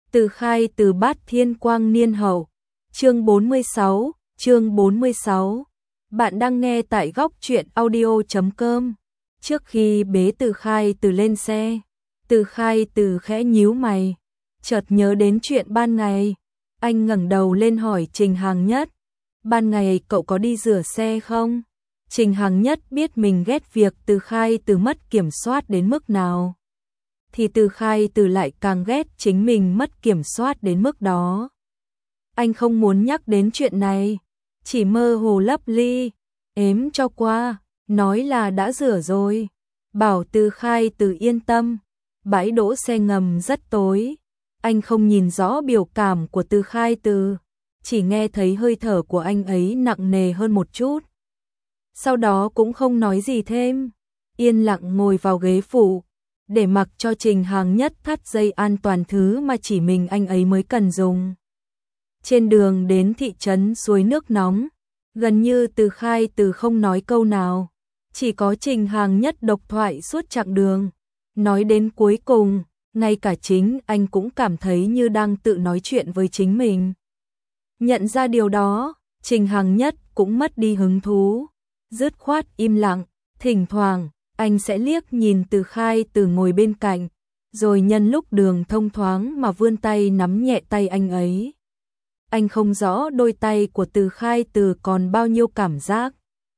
Từ khai từ Bát Thiên Quang Niên Hậu. Chương 46. Bạn đang nghe tại góc truyện audio.com. Trước khi bế Từ khai từ lên xe, Từ khai từ khẽ nhíu mày, chợt nhớ đến chuyện ban ngày. Anh ngẩng đầu lên hỏi Trình Hằng Nhất, ban ngày cậu có đi rửa xe không? Trình Hằng Nhất biết mình ghét việc Từ khai từ mất kiểm soát đến mức nào, thì Từ khai từ lại càng ghét chính mình mất kiểm soát đến mức đó. Anh không muốn nhắc đến chuyện này, chỉ mơ hồ lấp ly, ếm cho qua, nói là đã rửa rồi, bảo Từ khai từ yên tâm. Bãi đỗ xe ngầm rất tối, anh không nhìn rõ biểu cảm của Từ khai từ, chỉ nghe thấy hơi thở của anh ấy nặng nề hơn một chút. Sau đó cũng không nói gì thêm, yên lặng ngồi vào ghế phụ, để mặc cho Trình Hằng Nhất thắt dây an toàn, thứ mà chỉ mình anh ấy mới cần dùng. Trên đường đến thị trấn Suối Nước Nóng, gần như Từ khai từ không nói câu nào, chỉ có Trình Hằng Nhất độc thoại suốt chặng đường. Nói đến cuối cùng, ngay cả chính anh cũng cảm thấy như đang tự nói chuyện với chính mình. Nhận ra điều đó, Trình Hằng Nhất cũng mất đi hứng thú, dứt khoát im lặng. Thỉnh thoảng anh sẽ liếc nhìn Từ khai từ ngồi bên cạnh, rồi nhân lúc đường thông thoáng mà vươn tay nắm nhẹ tay anh ấy. Anh không rõ đôi tay của Từ khai từ còn bao nhiêu cảm giác.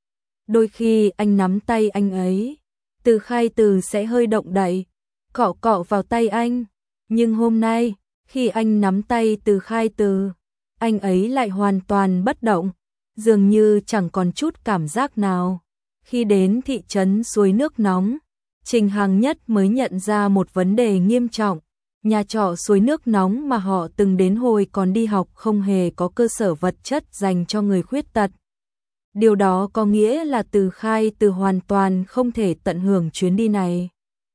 Đôi khi anh nắm tay anh ấy, Từ khai từ sẽ hơi động đậy, cọ cọ vào tay anh. Nhưng hôm nay, khi anh nắm tay Từ khai từ, anh ấy lại hoàn toàn bất động, dường như chẳng còn chút cảm giác nào. Khi đến thị trấn Suối Nước Nóng, Trình Hằng Nhất mới nhận ra một vấn đề nghiêm trọng. Nhà trọ Suối Nước Nóng mà họ từng đến hồi còn đi học không hề có cơ sở vật chất dành cho người khuyết tật. Điều đó có nghĩa là Từ khai từ hoàn toàn không thể tận hưởng chuyến đi này.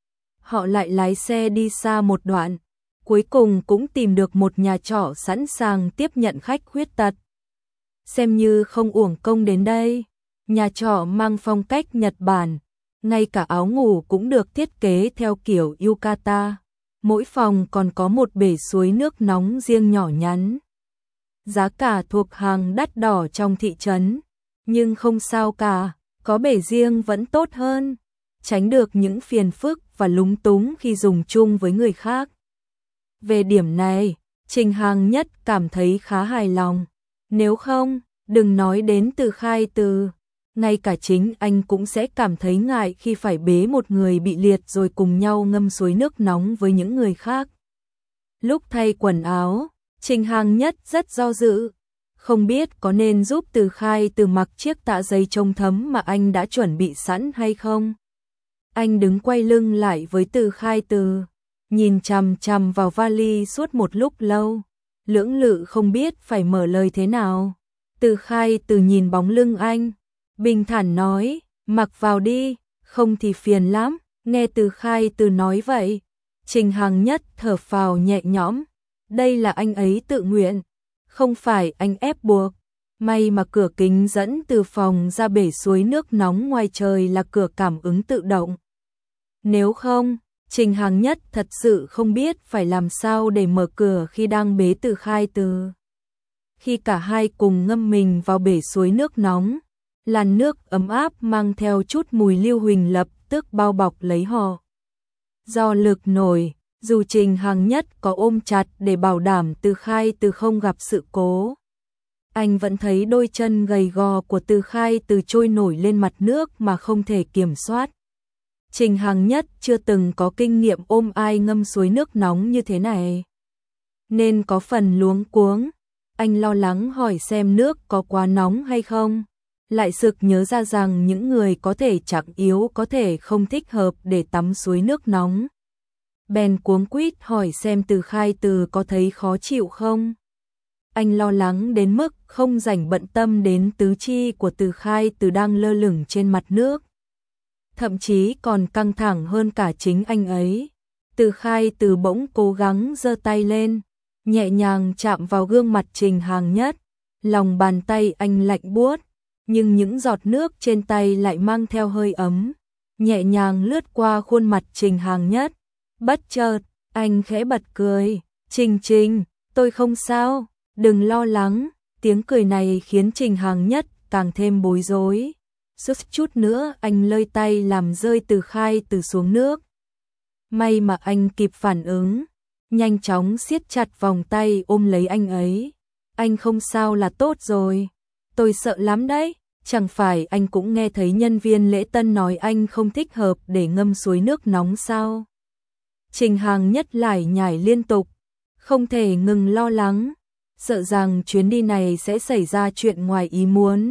Họ lại lái xe đi xa một đoạn, cuối cùng cũng tìm được một nhà trọ sẵn sàng tiếp nhận khách khuyết tật. Xem như không uổng công đến đây. Nhà trọ mang phong cách Nhật Bản, ngay cả áo ngủ cũng được thiết kế theo kiểu yukata. Mỗi phòng còn có một bể suối nước nóng riêng nhỏ nhắn. Giá cả thuộc hàng đắt đỏ trong thị trấn, nhưng không sao cả, có bể riêng vẫn tốt hơn, tránh được những phiền phức và lúng túng khi dùng chung với người khác. Về điểm này, Trình Hằng Nhất cảm thấy khá hài lòng. Nếu không, đừng nói đến Từ khai từ, ngay cả chính anh cũng sẽ cảm thấy ngại khi phải bế một người bị liệt rồi cùng nhau ngâm suối nước nóng với những người khác. Lúc thay quần áo, Trình Hằng Nhất rất do dự, không biết có nên giúp Từ khai từ mặc chiếc tạ dày chống thấm mà anh đã chuẩn bị sẵn hay không. Anh đứng quay lưng lại với Từ khai từ, nhìn chằm chằm vào vali suốt một lúc lâu, lưỡng lự không biết phải mở lời thế nào. Từ khai từ nhìn bóng lưng anh, bình thản nói, mặc vào đi, không thì phiền lắm. Nghe Từ khai từ nói vậy, Trình Hằng Nhất thở phào nhẹ nhõm, đây là anh ấy tự nguyện, không phải anh ép buộc. May mà cửa kính dẫn từ phòng ra bể suối nước nóng ngoài trời là cửa cảm ứng tự động. Nếu không, Trình Hằng Nhất thật sự không biết phải làm sao để mở cửa khi đang bế Từ khai từ. Khi cả hai cùng ngâm mình vào bể suối nước nóng, làn nước ấm áp mang theo chút mùi lưu huỳnh lập tức bao bọc lấy họ. Do lực nổi, dù Trình Hằng Nhất có ôm chặt để bảo đảm Từ khai từ không gặp sự cố, anh vẫn thấy đôi chân gầy gò của Từ khai từ trôi nổi lên mặt nước mà không thể kiểm soát. Trình Hằng Nhất chưa từng có kinh nghiệm ôm ai ngâm suối nước nóng như thế này, nên có phần luống cuống. Anh lo lắng hỏi xem nước có quá nóng hay không, lại sực nhớ ra rằng những người có thể trạng yếu có thể không thích hợp để tắm suối nước nóng. Bèn cuống quýt hỏi xem Từ khai từ có thấy khó chịu không. Anh lo lắng đến mức không rảnh bận tâm đến tứ chi của Từ khai từ đang lơ lửng trên mặt nước. Thậm chí còn căng thẳng hơn cả chính anh ấy. Từ khai từ bỗng cố gắng giơ tay lên, nhẹ nhàng chạm vào gương mặt Trình Hằng Nhất. Lòng bàn tay anh lạnh buốt, nhưng những giọt nước trên tay lại mang theo hơi ấm, nhẹ nhàng lướt qua khuôn mặt Trình Hằng Nhất. Bất chợt, anh khẽ bật cười, Trình Trình, tôi không sao, đừng lo lắng. Tiếng cười này khiến Trình Hàng Nhất càng thêm bối rối. Suýt chút nữa anh lơi tay làm rơi Từ Khai Từ xuống nước. May mà anh kịp phản ứng, nhanh chóng siết chặt vòng tay ôm lấy anh ấy. Anh không sao là tốt rồi. Tôi sợ lắm đấy. Chẳng phải anh cũng nghe thấy nhân viên lễ tân nói anh không thích hợp để ngâm suối nước nóng sao? Trình Hàng Nhất lải nhải liên tục, không thể ngừng lo lắng, sợ rằng chuyến đi này sẽ xảy ra chuyện ngoài ý muốn.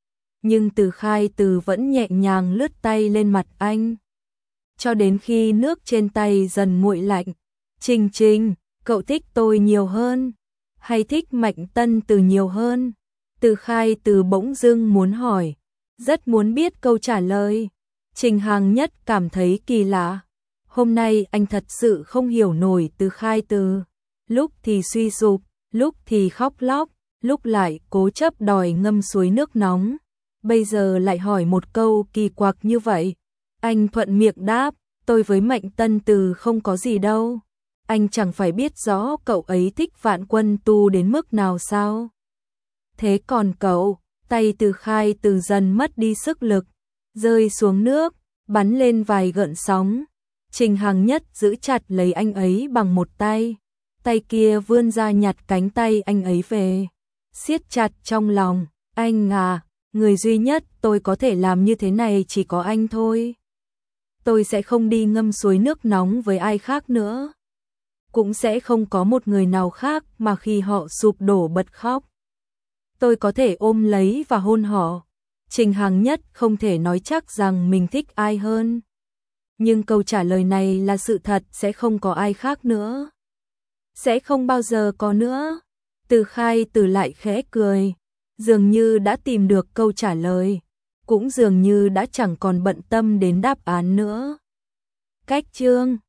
Nhưng Từ Khai Từ vẫn nhẹ nhàng lướt tay lên mặt anh, cho đến khi nước trên tay dần nguội lạnh. Trình Trình, cậu thích tôi nhiều hơn, hay thích Mạnh Tân Từ nhiều hơn? Từ Khai Từ bỗng dưng muốn hỏi, rất muốn biết câu trả lời. Trình Hàng Nhất cảm thấy kỳ lạ. Hôm nay anh thật sự không hiểu nổi Từ Khai Từ. Lúc thì suy sụp, lúc thì khóc lóc, lúc lại cố chấp đòi ngâm suối nước nóng. Bây giờ lại hỏi một câu kỳ quặc như vậy. Anh thuận miệng đáp, tôi với Mạnh Tân Từ không có gì đâu. Anh chẳng phải biết rõ cậu ấy thích Vạn Quân Tu đến mức nào sao? Thế còn cậu? Tay Từ Khai Từ dần mất đi sức lực, rơi xuống nước, bắn lên vài gợn sóng. Trình Hàng Nhất giữ chặt lấy anh ấy bằng một tay, tay kia vươn ra nhặt cánh tay anh ấy về, siết chặt trong lòng. Anh à, người duy nhất tôi có thể làm như thế này chỉ có anh thôi. Tôi sẽ không đi ngâm suối nước nóng với ai khác nữa. Cũng sẽ không có một người nào khác mà khi họ sụp đổ bật khóc, tôi có thể ôm lấy và hôn họ. Trình Hàng Nhất không thể nói chắc rằng mình thích ai hơn. Nhưng câu trả lời này là sự thật, sẽ không có ai khác nữa. Sẽ không bao giờ có nữa. Từ Khai Từ lại khẽ cười, dường như đã tìm được câu trả lời, cũng dường như đã chẳng còn bận tâm đến đáp án nữa. Cách chương